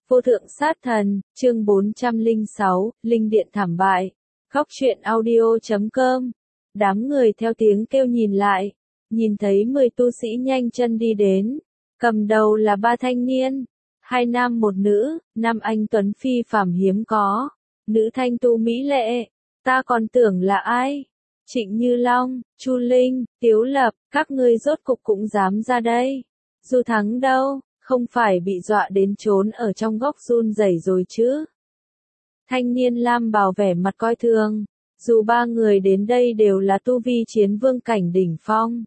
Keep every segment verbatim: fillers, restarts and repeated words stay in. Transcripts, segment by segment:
Vô thượng sát thần, chương bốn trăm lẻ sáu, Linh điện thảm bại. Góc truyện audio chấm com. Đám người theo tiếng kêu nhìn lại, nhìn thấy mười tu sĩ nhanh chân đi đến. Cầm đầu là ba thanh niên, hai nam một nữ, nam anh tuấn phi phàm hiếm có, nữ thanh tu mỹ lệ. Ta còn tưởng là ai? Trịnh Như Long, Chu Linh, Tiếu Lập, các ngươi rốt cục cũng dám ra đây. Du Thắng đâu? Không phải bị dọa đến trốn ở trong góc run rẩy rồi chứ? Thanh niên lam bào vẻ mặt coi thường, dù ba người đến đây đều là tu vi chiến vương cảnh đỉnh phong.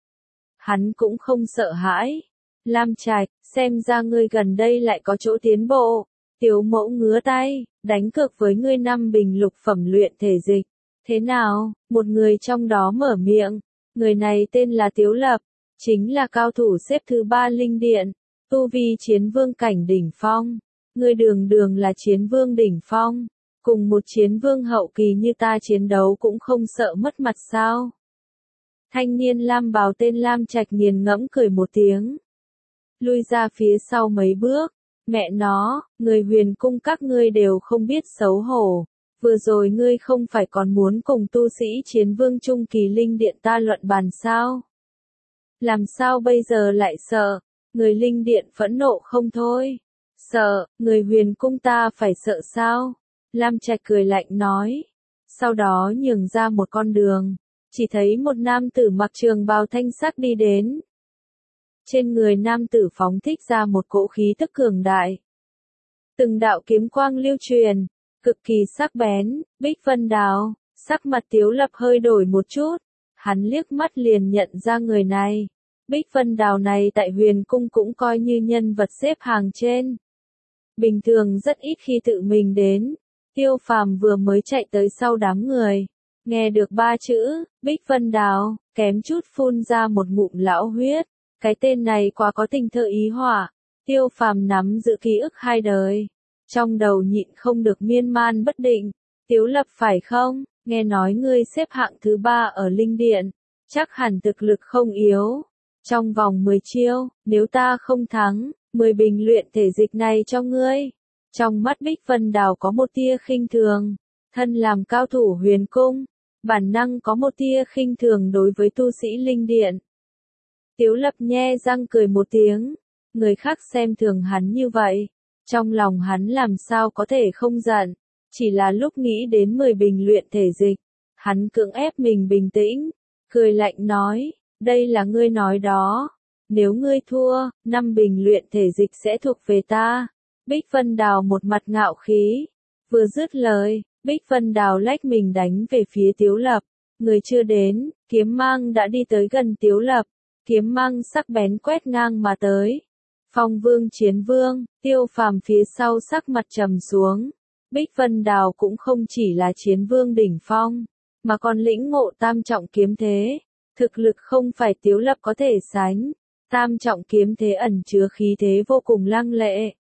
Hắn cũng không sợ hãi. Lam Trạch, xem ra ngươi gần đây lại có chỗ tiến bộ. Tiếu mẫu ngứa tay, đánh cược với ngươi năm bình lục phẩm luyện thể dịch. Thế nào? Một người trong đó mở miệng. Người này tên là Tiếu Lập, chính là cao thủ xếp thứ ba linh điện. Tu vi chiến vương cảnh đỉnh phong, ngươi đường đường là chiến vương đỉnh phong, cùng một chiến vương hậu kỳ như ta chiến đấu cũng không sợ mất mặt sao? Thanh niên lam bào tên Lam Trạch nghiền ngẫm cười một tiếng, lui ra phía sau mấy bước. Mẹ nó, người huyền cung các ngươi đều không biết xấu hổ. Vừa rồi ngươi không phải còn muốn cùng tu sĩ chiến vương trung kỳ linh điện ta luận bàn sao? Làm sao bây giờ lại sợ? Người linh điện phẫn nộ không thôi. Sợ, người huyền cung ta phải sợ sao? Lam Trạch cười lạnh nói. Sau đó nhường ra một con đường. Chỉ thấy một nam tử mặc trường bào thanh sắc đi đến. Trên người nam tử phóng thích ra một cỗ khí tức cường đại. Từng đạo kiếm quang lưu truyền, cực kỳ sắc bén. Bích Vân Đào, sắc mặt Tiếu Lập hơi đổi một chút. Hắn liếc mắt liền nhận ra người này. Bích Vân Đào này tại huyền cung cũng coi như nhân vật xếp hàng trên. Bình thường rất ít khi tự mình đến. Tiêu Phàm vừa mới chạy tới sau đám người. Nghe được ba chữ, Bích Vân Đào, kém chút phun ra một ngụm lão huyết. Cái tên này quá có tình thơ ý họa. Tiêu Phàm nắm giữ ký ức hai đời. Trong đầu nhịn không được miên man bất định. Tiếu Lập phải không? Nghe nói ngươi xếp hạng thứ ba ở linh điện. Chắc hẳn thực lực không yếu. Trong vòng mười chiêu, nếu ta không thắng, mười bình luyện thể dịch này cho ngươi. Trong mắt Bích Vân Đào có một tia khinh thường. Thân làm cao thủ huyền cung, bản năng có một tia khinh thường đối với tu sĩ linh điện. Tiếu Lập nhe răng cười một tiếng. Người khác xem thường hắn như vậy. Trong lòng hắn làm sao có thể không giận. Chỉ là lúc nghĩ đến mười bình luyện thể dịch. Hắn cưỡng ép mình bình tĩnh. Cười lạnh nói. Đây là ngươi nói đó. Nếu ngươi thua, năm bình luyện thể dịch sẽ thuộc về ta. Bích Vân Đào một mặt ngạo khí. Vừa dứt lời, Bích Vân Đào lách mình đánh về phía Tiếu Lập. Người chưa đến, kiếm mang đã đi tới gần Tiếu Lập. Kiếm mang sắc bén quét ngang mà tới. Phong vương chiến vương, Tiêu Phàm phía sau sắc mặt trầm xuống. Bích Vân Đào cũng không chỉ là chiến vương đỉnh phong, mà còn lĩnh ngộ tam trọng kiếm thế. Thực lực không phải Tiếu Lập có thể sánh. Tam trọng kiếm thế ẩn chứa khí thế vô cùng lăng lệ.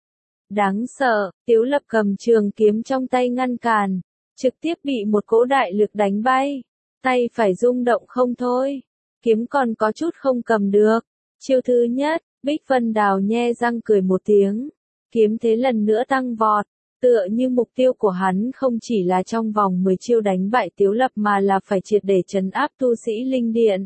Đáng sợ, Tiếu Lập cầm trường kiếm trong tay ngăn cản, trực tiếp bị một cỗ đại lực đánh bay. Tay phải rung động không thôi. Kiếm còn có chút không cầm được. Chiêu thứ nhất, Bích Vân Đào nhe răng cười một tiếng. Kiếm thế lần nữa tăng vọt. Tựa như mục tiêu của hắn không chỉ là trong vòng mười chiêu đánh bại Tiếu Lập mà là phải triệt để trấn áp tu sĩ linh điện.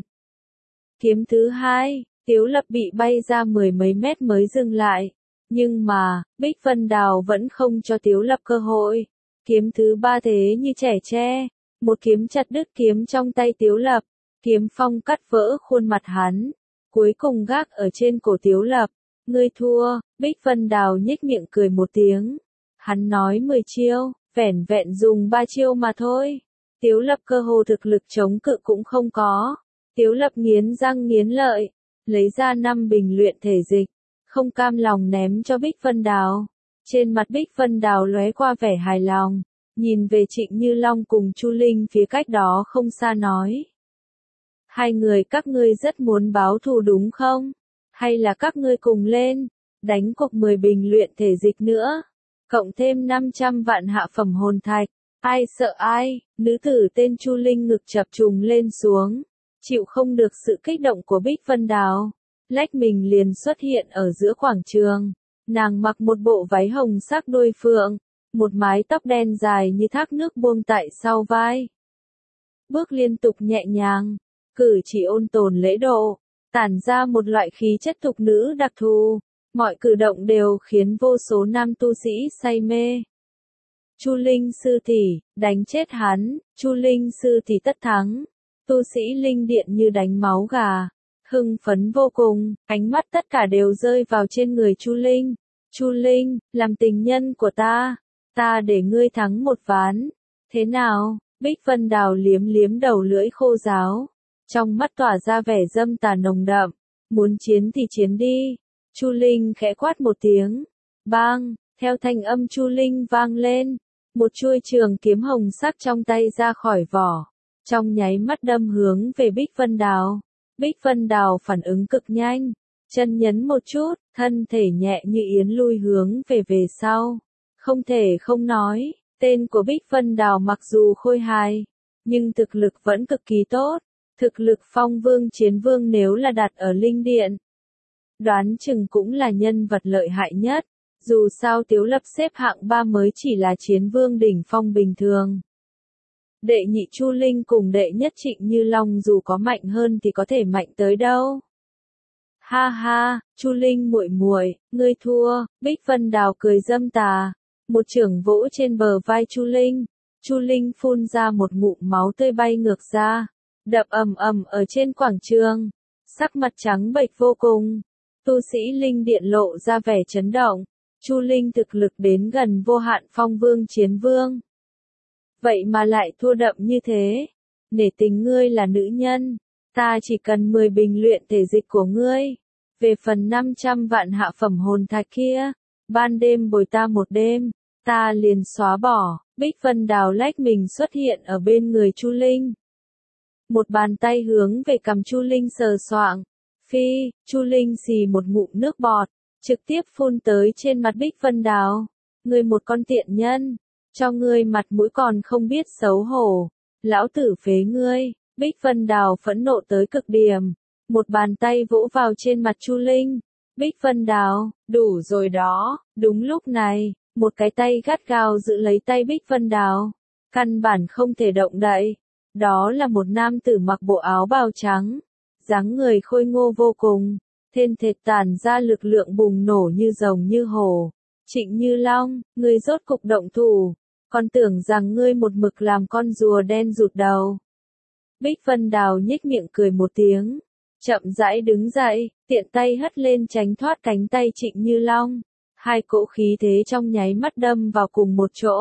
Kiếm thứ hai, Tiếu Lập bị bay ra mười mấy mét mới dừng lại. Nhưng mà, Bích Vân Đào vẫn không cho Tiếu Lập cơ hội. Kiếm thứ ba thế như trẻ tre. Một kiếm chặt đứt kiếm trong tay Tiếu Lập. Kiếm phong cắt vỡ khuôn mặt hắn. Cuối cùng gác ở trên cổ Tiếu Lập. Ngươi thua, Bích Vân Đào nhếch miệng cười một tiếng. Hắn nói mười chiêu, vẻn vẹn dùng ba chiêu mà thôi. Tiếu Lập cơ hồ thực lực chống cự cũng không có. Tiếu Lập nghiến răng nghiến lợi, lấy ra năm bình luyện thể dịch, không cam lòng ném cho Bích Vân Đào. Trên mặt Bích Vân Đào lóe qua vẻ hài lòng, nhìn về Trịnh Như Long cùng Chu Linh phía cách đó không xa nói. Hai người các ngươi rất muốn báo thù đúng không? Hay là các ngươi cùng lên, đánh cuộc mười bình luyện thể dịch nữa? Cộng thêm năm trăm vạn hạ phẩm hồn thạch. Ai sợ ai? Nữ tử tên Chu Linh ngực chập trùng lên xuống. Chịu không được sự kích động của Bích Vân Đào. Lách mình liền xuất hiện ở giữa quảng trường. Nàng mặc một bộ váy hồng sắc đuôi phượng, một mái tóc đen dài như thác nước buông tại sau vai. Bước liên tục nhẹ nhàng, cử chỉ ôn tồn lễ độ, tản ra một loại khí chất thục nữ đặc thù, mọi cử động đều khiến vô số nam tu sĩ say mê. Chu Linh sư tỷ, đánh chết hắn, Chu Linh sư tỷ tất thắng. Tu sĩ linh điện như đánh máu gà, hưng phấn vô cùng, ánh mắt tất cả đều rơi vào trên người Chu Linh. Chu Linh, làm tình nhân của ta, ta để ngươi thắng một ván. Thế nào? Bích Vân Đào liếm liếm đầu lưỡi khô ráo, trong mắt tỏa ra vẻ dâm tà nồng đậm. Muốn chiến thì chiến đi. Chu Linh khẽ quát một tiếng. Bang, theo thanh âm Chu Linh vang lên, một chuôi trường kiếm hồng sắc trong tay ra khỏi vỏ, trong nháy mắt đâm hướng về Bích Vân Đào. Bích Vân Đào phản ứng cực nhanh, chân nhấn một chút, thân thể nhẹ như yến lui hướng về về sau. Không thể không nói, tên của Bích Vân Đào mặc dù khôi hài, nhưng thực lực vẫn cực kỳ tốt. Thực lực phong vương chiến vương nếu là đặt ở linh điện, đoán chừng cũng là nhân vật lợi hại nhất. Dù sao Tiếu Lập xếp hạng ba mới chỉ là chiến vương đỉnh phong bình thường. Đệ nhị Chu Linh cùng đệ nhất Trịnh Như Long dù có mạnh hơn thì có thể mạnh tới đâu. Ha ha, Chu Linh muội muội, ngươi thua. Bích Vân Đào cười dâm tà, một chưởng vỗ trên bờ vai Chu Linh. Chu Linh phun ra một ngụm máu tươi bay ngược ra, đập ầm ầm ở trên quảng trường, sắc mặt trắng bệch vô cùng. Tu sĩ linh điện lộ ra vẻ chấn động. Chu Linh thực lực đến gần vô hạn phong vương chiến vương. Vậy mà lại thua đậm như thế. Nể tình ngươi là nữ nhân, ta chỉ cần mười bình luyện thể dịch của ngươi. Về phần năm trăm vạn hạ phẩm hồn thạch kia, ban đêm bồi ta một đêm, ta liền xóa bỏ. Bích Vân Đào lách mình xuất hiện ở bên người Chu Linh. Một bàn tay hướng về cằm Chu Linh sờ soạng. Phi, Chu Linh xì một ngụm nước bọt, trực tiếp phun tới trên mặt Bích Vân Đào. Ngươi một con tiện nhân, cho ngươi mặt mũi còn không biết xấu hổ. Lão tử phế ngươi. Bích Vân Đào phẫn nộ tới cực điểm, một bàn tay vỗ vào trên mặt Chu Linh. Bích Vân Đào, đủ rồi đó. Đúng lúc này, một cái tay gắt gao giữ lấy tay Bích Vân Đào, căn bản không thể động đậy. Đó là một nam tử mặc bộ áo bào trắng, dáng người khôi ngô vô cùng, thên thệt tản ra lực lượng bùng nổ như rồng như hổ. Trịnh Như Long, ngươi rốt cục động thủ, còn tưởng rằng ngươi một mực làm con rùa đen rụt đầu. Bích Vân Đào nhếch miệng cười một tiếng, chậm rãi đứng dậy, tiện tay hất lên tránh thoát cánh tay Trịnh Như Long. Hai cỗ khí thế trong nháy mắt đâm vào cùng một chỗ.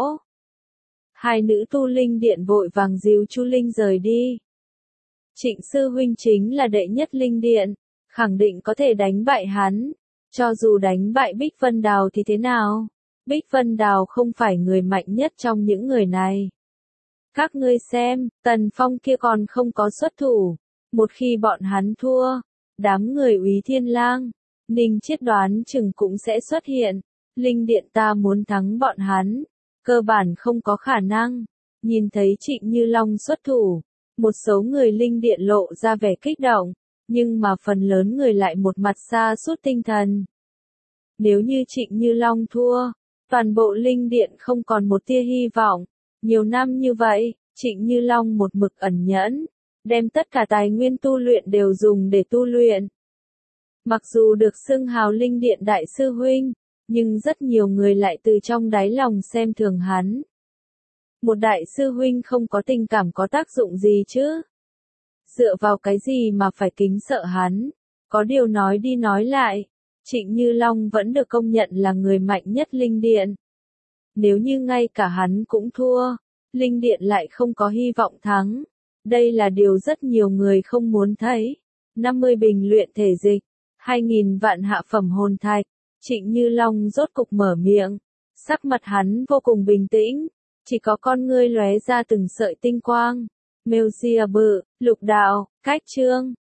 Hai nữ tu linh điện vội vàng dìu Chu Linh rời đi. Trịnh sư huynh chính là đệ nhất linh điện, khẳng định có thể đánh bại hắn. Cho dù đánh bại Bích Vân Đào thì thế nào? Bích Vân Đào không phải người mạnh nhất trong những người này. Các ngươi xem, Tần Phong kia còn không có xuất thủ. Một khi bọn hắn thua, đám người Úy Thiên Lang, Ninh Chiết đoán chừng cũng sẽ xuất hiện. Linh điện ta muốn thắng bọn hắn, cơ bản không có khả năng. Nhìn thấy Trịnh Như Long xuất thủ, một số người linh điện lộ ra vẻ kích động, nhưng mà phần lớn người lại một mặt sa sút tinh thần. Nếu như Trịnh Như Long thua, toàn bộ linh điện không còn một tia hy vọng. Nhiều năm như vậy, Trịnh Như Long một mực ẩn nhẫn, đem tất cả tài nguyên tu luyện đều dùng để tu luyện. Mặc dù được xưng hào linh điện đại sư huynh, nhưng rất nhiều người lại từ trong đáy lòng xem thường hắn. Một đại sư huynh không có tình cảm có tác dụng gì chứ? Dựa vào cái gì mà phải kính sợ hắn? Có điều nói đi nói lại, Trịnh Như Long vẫn được công nhận là người mạnh nhất linh điện. Nếu như ngay cả hắn cũng thua, linh điện lại không có hy vọng thắng. Đây là điều rất nhiều người không muốn thấy. năm mươi bình luyện thể dịch, hai nghìn vạn hạ phẩm hồn thạch. Trịnh Như Long rốt cục mở miệng, sắc mặt hắn vô cùng bình tĩnh, chỉ có con ngươi lóe ra từng sợi tinh quang. Mêu Sia bự, lục đạo, cách chương.